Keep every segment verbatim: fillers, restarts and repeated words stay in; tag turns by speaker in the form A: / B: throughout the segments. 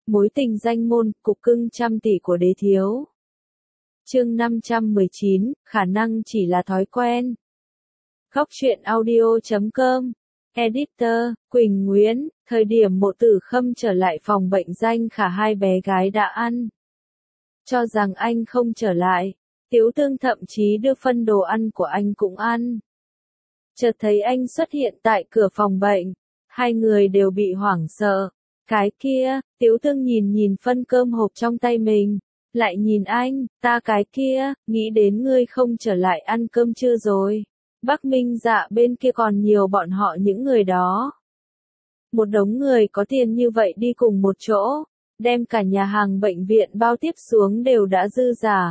A: Mối tình danh môn, cục cưng trăm tỷ của đế thiếu. Chương năm trăm mười chín, khả năng chỉ là thói quen. Góc truyện audio chấm com. Editor, Quỳnh Nguyễn, thời điểm Mộ Tử Khâm trở lại phòng bệnh Danh Khả hai bé gái đã ăn. Cho rằng anh không trở lại, Tiếu Tương thậm chí đưa phân đồ ăn của anh cũng ăn. Chợt thấy anh xuất hiện tại cửa phòng bệnh, hai người đều bị hoảng sợ. Cái kia, Tiếu Tương nhìn nhìn phân cơm hộp trong tay mình, lại nhìn anh, ta cái kia, nghĩ đến ngươi không trở lại ăn cơm trưa rồi. Bắc Minh Dạ bên kia còn nhiều bọn họ những người đó. Một đống người có tiền như vậy đi cùng một chỗ, đem cả nhà hàng bệnh viện bao tiếp xuống đều đã dư giả.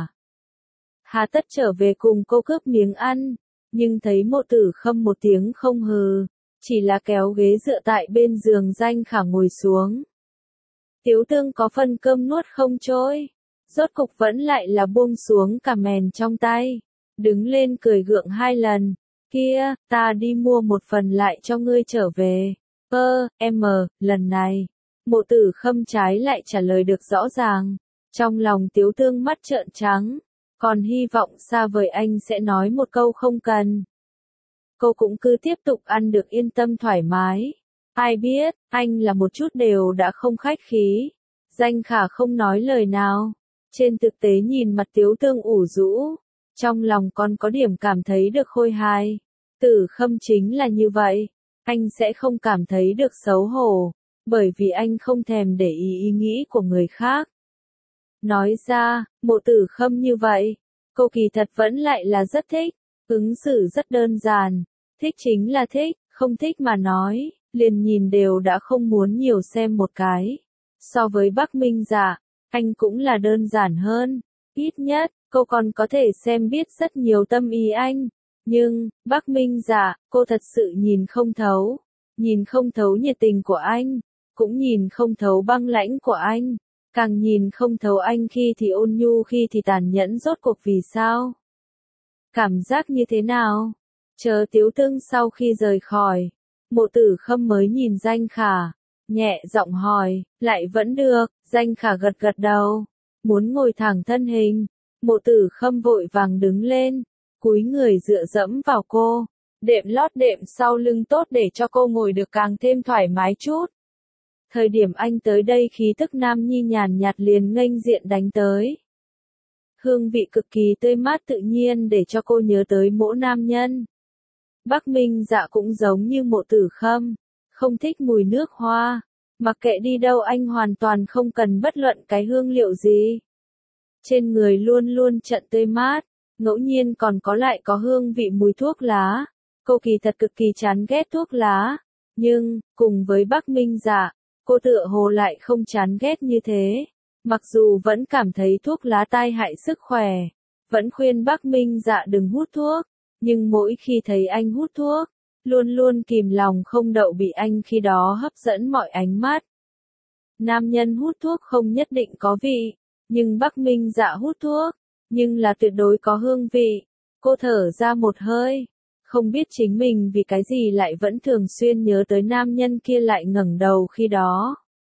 A: Hà tất trở về cùng cô cướp miếng ăn, nhưng thấy Mộ Tử Khâm một tiếng không hừ, chỉ là kéo ghế dựa tại bên giường Danh Khả ngồi xuống. Tiếu Tương có phần cơm nuốt không trôi, rốt cục vẫn lại là buông xuống cả mèn trong tay, đứng lên cười gượng hai lần, kia, ta đi mua một phần lại cho ngươi trở về. Ơ, em, lần này, Mộ Tử Khâm trái lại trả lời được rõ ràng, trong lòng Tiếu Tương mắt trợn trắng, còn hy vọng xa vời anh sẽ nói một câu không cần. Cô cũng cứ tiếp tục ăn được yên tâm thoải mái. Ai biết, anh là một chút đều đã không khách khí. Danh Khả không nói lời nào. Trên thực tế nhìn mặt Tiếu Tương ủ rũ, trong lòng còn có điểm cảm thấy được khôi hài. Tử Khâm chính là như vậy, anh sẽ không cảm thấy được xấu hổ, bởi vì anh không thèm để ý ý nghĩ của người khác. Nói ra, Mộ Tử Khâm như vậy, cô kỳ thật vẫn lại là rất thích, ứng xử rất đơn giản, thích chính là thích, không thích mà nói, liền nhìn đều đã không muốn nhiều xem một cái. So với Bắc Minh Dạ, anh cũng là đơn giản hơn, ít nhất, cô còn có thể xem biết rất nhiều tâm ý anh. Nhưng, Bắc Minh Dạ, cô thật sự nhìn không thấu, nhìn không thấu nhiệt tình của anh, cũng nhìn không thấu băng lãnh của anh, càng nhìn không thấu anh khi thì ôn nhu khi thì tàn nhẫn rốt cuộc vì sao. Cảm giác như thế nào? Chờ Tiếu Tương sau khi rời khỏi, Mộ Tử Khâm mới nhìn Danh Khả, nhẹ giọng hỏi, lại vẫn được, Danh Khả gật gật đầu, muốn ngồi thẳng thân hình, Mộ Tử Khâm vội vàng đứng lên, cúi người dựa dẫm vào cô, đệm lót đệm sau lưng tốt để cho cô ngồi được càng thêm thoải mái chút. Thời điểm anh tới đây khí tức nam nhi nhàn nhạt liền nghênh diện đánh tới. Hương vị cực kỳ tươi mát tự nhiên để cho cô nhớ tới mỗi nam nhân. Bắc Minh Dạ cũng giống như Mộ Tử Khâm, không thích mùi nước hoa, mặc kệ đi đâu anh hoàn toàn không cần bất luận cái hương liệu gì. Trên người luôn luôn trận tươi mát, ngẫu nhiên còn có lại có hương vị mùi thuốc lá. Cô kỳ thật cực kỳ chán ghét thuốc lá, nhưng, cùng với Bắc Minh Dạ, cô tựa hồ lại không chán ghét như thế. Mặc dù vẫn cảm thấy thuốc lá tai hại sức khỏe, vẫn khuyên Bắc Minh Dạ đừng hút thuốc, nhưng mỗi khi thấy anh hút thuốc, luôn luôn kìm lòng không đậu bị anh khi đó hấp dẫn mọi ánh mắt. Nam nhân hút thuốc không nhất định có vị, nhưng Bắc Minh Dạ hút thuốc, nhưng là tuyệt đối có hương vị. Cô thở ra một hơi, không biết chính mình vì cái gì lại vẫn thường xuyên nhớ tới nam nhân kia lại ngẩng đầu khi đó.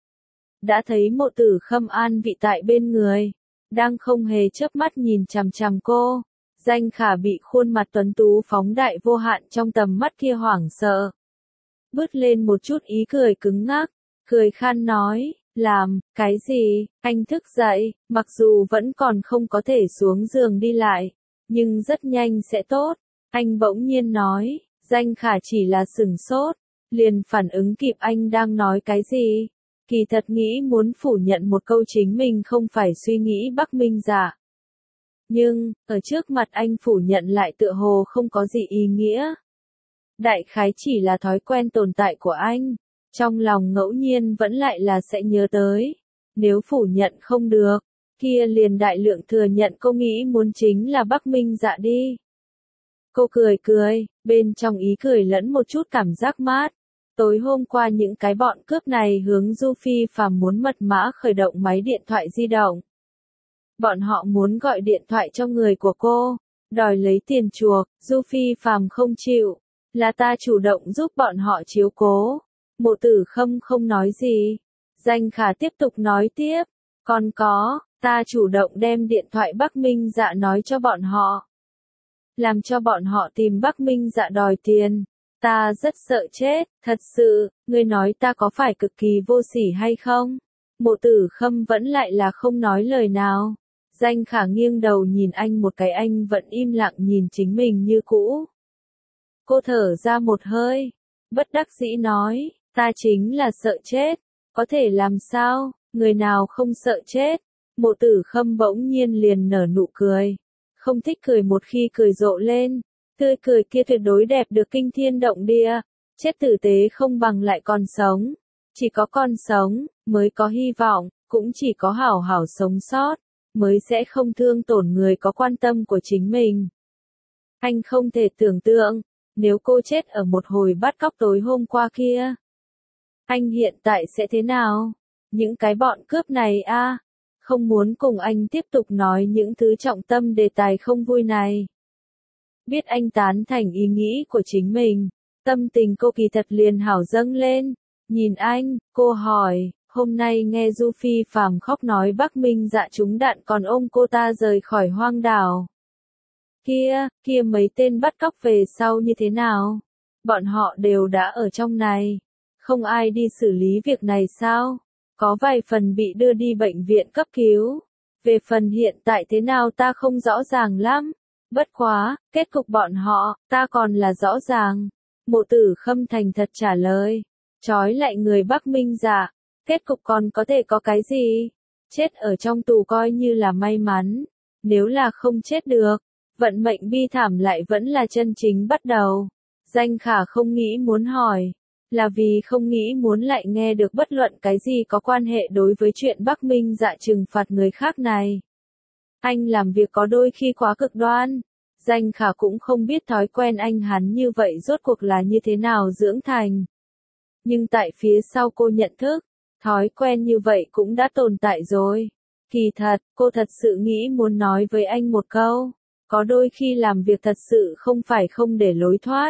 A: Đã thấy Mộ Tử Khâm an vị tại bên người, đang không hề chớp mắt nhìn chằm chằm cô. Danh Khả bị khuôn mặt tuấn tú phóng đại vô hạn trong tầm mắt kia hoảng sợ. Bứt lên một chút ý cười cứng ngắc, cười khan nói, làm, cái gì, anh thức dậy, mặc dù vẫn còn không có thể xuống giường đi lại, nhưng rất nhanh sẽ tốt. Anh bỗng nhiên nói, Danh Khả chỉ là sửng sốt, liền phản ứng kịp anh đang nói cái gì. Kỳ thật nghĩ muốn phủ nhận một câu chính mình không phải suy nghĩ Bắc Minh Dạ. Nhưng, ở trước mặt anh phủ nhận lại tựa hồ không có gì ý nghĩa. Đại khái chỉ là thói quen tồn tại của anh, trong lòng ngẫu nhiên vẫn lại là sẽ nhớ tới. Nếu phủ nhận không được, kia liền đại lượng thừa nhận cô nghĩ muốn chính là Bắc Minh Dạ đi. Cô cười cười, bên trong ý cười lẫn một chút cảm giác mát. Tối hôm qua những cái bọn cướp này hướng Du Phi Phàm muốn mật mã khởi động máy điện thoại di động. Bọn họ muốn gọi điện thoại cho người của cô, đòi lấy tiền chuộc, Du Phi Phàm không chịu, là ta chủ động giúp bọn họ chiếu cố. Mộ Tử Khâm không nói gì. Danh Khả tiếp tục nói tiếp, còn có, ta chủ động đem điện thoại Bắc Minh Dạ nói cho bọn họ. Làm cho bọn họ tìm Bắc Minh Dạ đòi tiền. Ta rất sợ chết, thật sự, ngươi nói ta có phải cực kỳ vô sỉ hay không? Mộ Tử Khâm vẫn lại là không nói lời nào. Danh Khả nghiêng đầu nhìn anh một cái, anh vẫn im lặng nhìn chính mình như cũ. Cô thở ra một hơi, bất đắc dĩ nói, ta chính là sợ chết, có thể làm sao, người nào không sợ chết. Mộ Tử Khâm bỗng nhiên liền nở nụ cười, không thích cười một khi cười rộ lên, tươi cười kia tuyệt đối đẹp được kinh thiên động địa, chết tử tế không bằng lại còn sống, chỉ có còn sống, mới có hy vọng, cũng chỉ có hảo hảo sống sót, mới sẽ không thương tổn người có quan tâm của chính mình. Anh không thể tưởng tượng, nếu cô chết ở một hồi bắt cóc tối hôm qua kia, anh hiện tại sẽ thế nào? Những cái bọn cướp này a, à, không muốn cùng anh tiếp tục nói những thứ trọng tâm đề tài không vui này. Biết anh tán thành ý nghĩ của chính mình, tâm tình cô kỳ thật liền hảo dâng lên. Nhìn anh, cô hỏi, hôm nay nghe Du Phi Phàm khóc nói Bắc Minh Dạ trúng đạn còn ôm cô ta rời khỏi hoang đảo. Kia, kia mấy tên bắt cóc về sau như thế nào? Bọn họ đều đã ở trong này. Không ai đi xử lý việc này sao? Có vài phần bị đưa đi bệnh viện cấp cứu. Về phần hiện tại thế nào ta không rõ ràng lắm. Bất quá, kết cục bọn họ, ta còn là rõ ràng. Mộ Tử Khâm thành thật trả lời. Trói lại người Bắc Minh Dạ. Kết cục còn có thể có cái gì? Chết ở trong tù coi như là may mắn. Nếu là không chết được, vận mệnh bi thảm lại vẫn là chân chính bắt đầu. Danh Khả không nghĩ muốn hỏi. Là vì không nghĩ muốn lại nghe được bất luận cái gì có quan hệ đối với chuyện Bắc Minh Dạ trừng phạt người khác này. Anh làm việc có đôi khi quá cực đoan. Danh Khả cũng không biết thói quen anh hắn như vậy rốt cuộc là như thế nào dưỡng thành. Nhưng tại phía sau cô nhận thức, thói quen như vậy cũng đã tồn tại rồi. Kỳ thật, cô thật sự nghĩ muốn nói với anh một câu. Có đôi khi làm việc thật sự không phải không để lối thoát.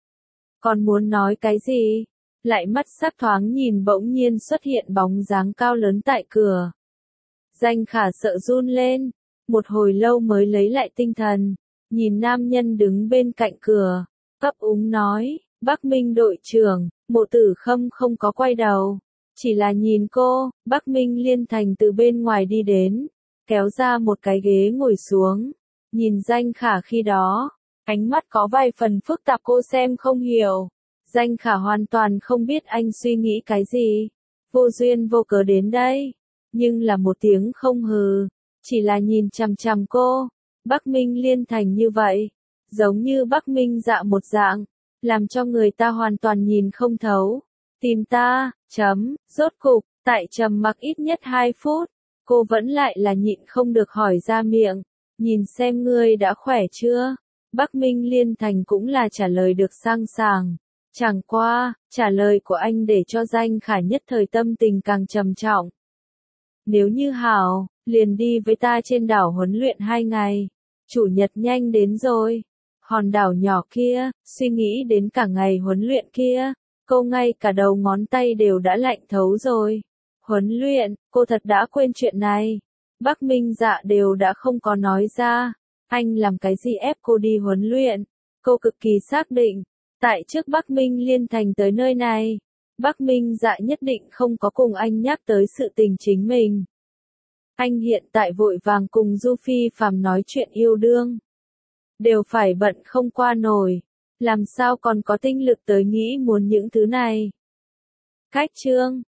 A: Còn muốn nói cái gì? Lại mắt sắc thoáng nhìn bỗng nhiên xuất hiện bóng dáng cao lớn tại cửa. Danh Khả sợ run lên, một hồi lâu mới lấy lại tinh thần, nhìn nam nhân đứng bên cạnh cửa, ấp úng nói, Bắc Minh đội trưởng. Mộ Tử Khâm không có quay đầu, chỉ là nhìn cô. Bắc Minh Liên Thành từ bên ngoài đi đến, kéo ra một cái ghế ngồi xuống, nhìn Danh Khả khi đó, ánh mắt có vài phần phức tạp, cô xem không hiểu. Danh Khả hoàn toàn không biết anh suy nghĩ cái gì, vô duyên vô cớ đến đây, nhưng là một tiếng không hừ, chỉ là nhìn chằm chằm cô. Bắc Minh Liên Thành như vậy, giống như Bắc Minh Dạ một dạng, làm cho người ta hoàn toàn nhìn không thấu. Tìm ta, chấm, rốt cục, tại trầm mặc ít nhất hai phút, cô vẫn lại là nhịn không được hỏi ra miệng, nhìn xem ngươi đã khỏe chưa? Bắc Minh Liên Thành cũng là trả lời được sang sảng. Chẳng qua, trả lời của anh để cho Danh Khả nhất thời tâm tình càng trầm trọng. Nếu như hảo, liền đi với ta trên đảo huấn luyện hai ngày. Chủ nhật nhanh đến rồi. Hòn đảo nhỏ kia, suy nghĩ đến cả ngày huấn luyện kia, cô ngay cả đầu ngón tay đều đã lạnh thấu rồi. Huấn luyện, cô thật đã quên chuyện này. Bắc Minh Dạ đều đã không có nói ra. Anh làm cái gì ép cô đi huấn luyện? Cô cực kỳ xác định. Tại trước Bắc Minh Liên Thành tới nơi này, Bắc Minh Dạ nhất định không có cùng anh nhắc tới sự tình chính mình. Anh hiện tại vội vàng cùng Du Phi Phàm nói chuyện yêu đương. Đều phải bận không qua nổi. Làm sao còn có tinh lực tới nghĩ muốn những thứ này. Cách chương